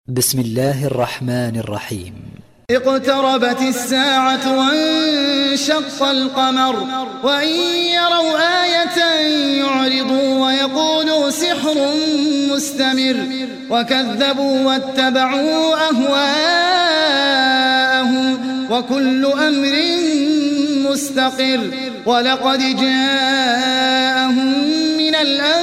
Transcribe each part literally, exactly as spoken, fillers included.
بسم الله الرحمن الرحيم. اقتربت الساعة وانشق القمر وإن يروا آية يعرضوا ويقولوا سحر مستمر وكذبوا واتبعوا أهواءهم وكل أمر مستقر ولقد جاءهم من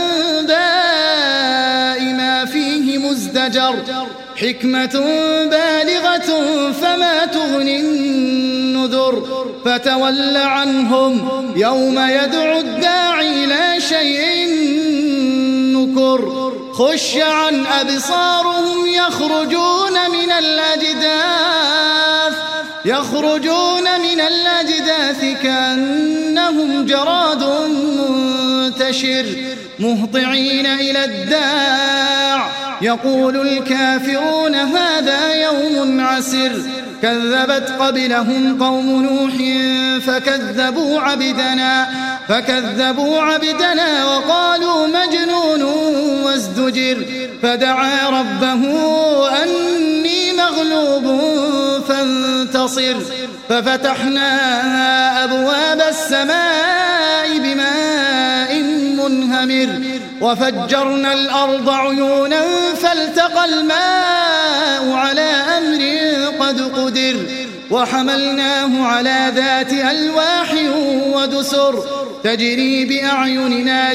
الأنباء ما فيه مزدجر حكمة بالغة فما تغني النذر فتول عنهم يوم يدعو الداعي إلى شيء نكر خش عن أبصارهم يخرجون من الأجداث يخرجون من الأجداث كأنهم جراد منتشر مهطعين إلى الداع يقول الكافرون هذا يوم عسر كذبت قبلهم قوم نوح فكذبوا عبدنا فكذبوا عبدنا وقالوا مجنون وازدجر فدعا ربه أني مغلوب فانتصر ففتحنا أبواب السماء بماء منهمر وفجرنا الأرض عيونا فالتقى الماء على أمر قد قدر وحملناه على ذات ألواح ودسر تجري بأعيننا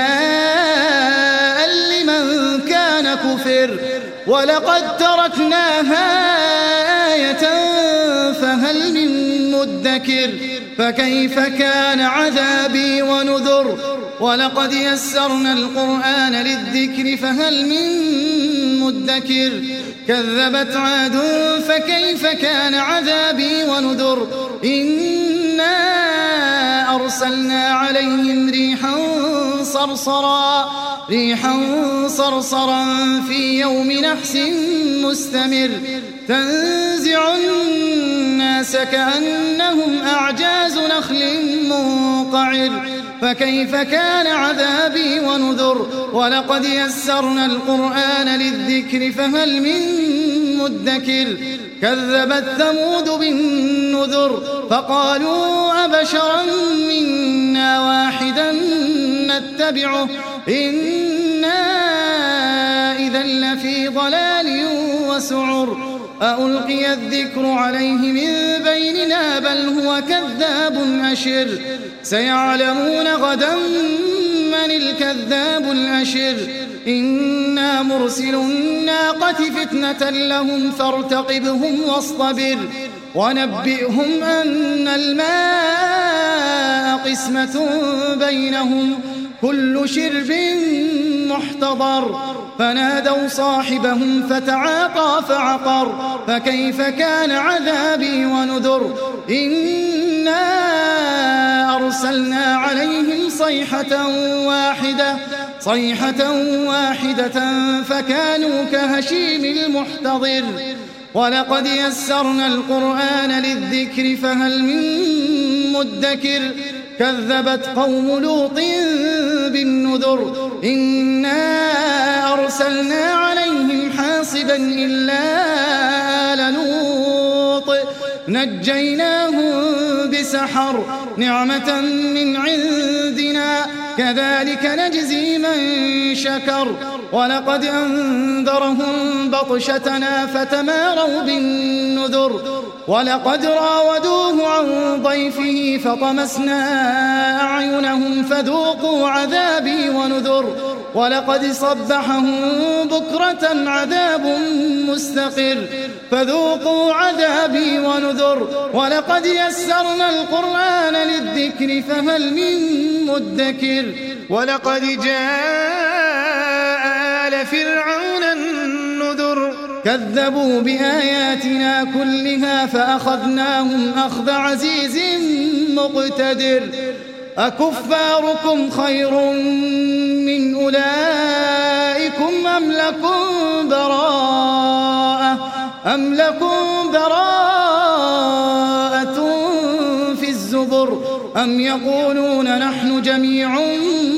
جزاء لمن كان كفر ولقد تركناها آية فهل من مدكر فكيف كان عذابي ونذر ولقد يسرنا القرآن للذكر فهل من مدكر كذبت عاد فكيف كان عذابي ونذر إنا أرسلنا عليهم ريحا صرصرا ريحا صرصرا في يوم نحس مستمر تنزع الناس كأنهم أعجاز نخل منقعر فكيف كان عذابي ونذر ولقد يسرنا القرآن للذكر فهل من مدكر كذبت ثمود بالنذر فقالوا أبشرا منا واحدا نتبعه إنا إذا لفي ضلال وسعر ألقي الذكر عليه من بيننا بل هو كذاب أشر سيعلمون غدا من الكذاب الأشر إنا مرسل الناقة فتنة لهم فارتقبهم واصطبر ونبئهم أن الماء قسمة بينهم كل شرب محتضر فنادوا صاحبهم فتعاطى فعقر فكيف كان عذابي ونذر إنا أرسلنا عليهم صيحة واحدة صيحة واحدة فكانوا كهشيم المحتضر ولقد يسرنا القرآن للذكر فهل من مدكر كذبت قوم لوط بالنذر إنا أرسلنا عليهم حاصبا إلا آل لوط نجيناهم بسحر نعمة من عندنا كذلك نجزي من شكر ولقد أنذرهم بطشتنا فتماروا بالنذر ولقد راودوه عن ضيفه فطمسنا أعينهم فذوقوا عذابي ونذر ولقد صبحهم بكرة عذاب مستقر فذوقوا عذابي ونذر ولقد يسرنا القرآن للذكر فهل من مدكر ولقد جاء آل فرعون النذر كذبوا بآياتنا كلها فأخذناهم أخذ عزيز مقتدر أكفاركم خير من أولئكم أم لكم براءة أم لكم براءة في الزبر أم يقولون نحن جميع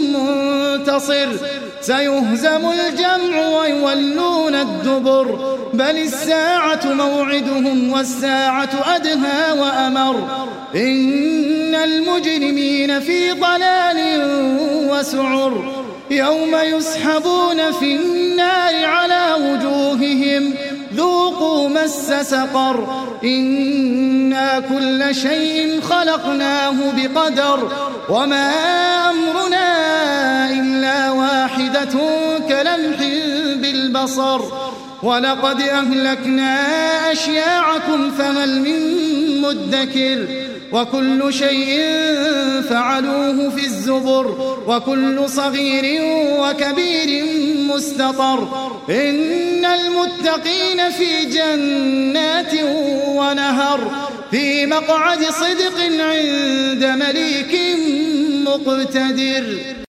منتصر سيهزم الجمع ويولون الدبر بل الساعة موعدهم والساعة أدهى وأمر إن المجرمين في ضلال وسعر يوم يسحبون في النار على وجوههم ذوقوا مس سقر إنا كل شيء خلقناه بقدر وما أمرنا إلا واحدة كلمح بالبصر ولقد أهلكنا أشياعكم فهل من مدكر وكل شيء فعلوه في الزبر وكل صغير وكبير مستطر إن المتقين في جنات ونهر في مقعد صدق عند مليك مقتدر.